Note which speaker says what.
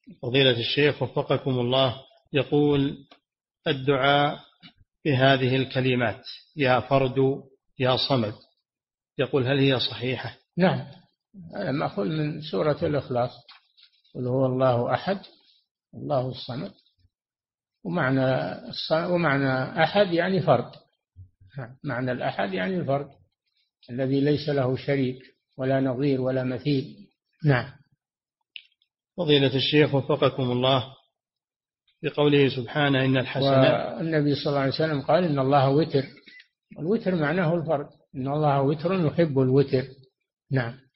Speaker 1: فضيلة الشيخ وفقكم الله، يقول الدعاء بهذه الكلمات يا فرد يا صمد، يقول هل هي صحيحة؟
Speaker 2: نعم، هذا مأخوذ من سورة الإخلاص، قل هو الله أحد الله الصمد، ومعنى أحد يعني فرد، معنى الأحد يعني الفرد الذي ليس له شريك ولا نظير ولا مثيل. نعم.
Speaker 1: فضيلة الشيخ وفقكم الله، بقوله سبحانه إن الحسنات،
Speaker 2: والنبي صلى الله عليه وسلم قال إن الله وتر، الوتر معناه الفرد، إن الله وتر يحب الوتر. نعم.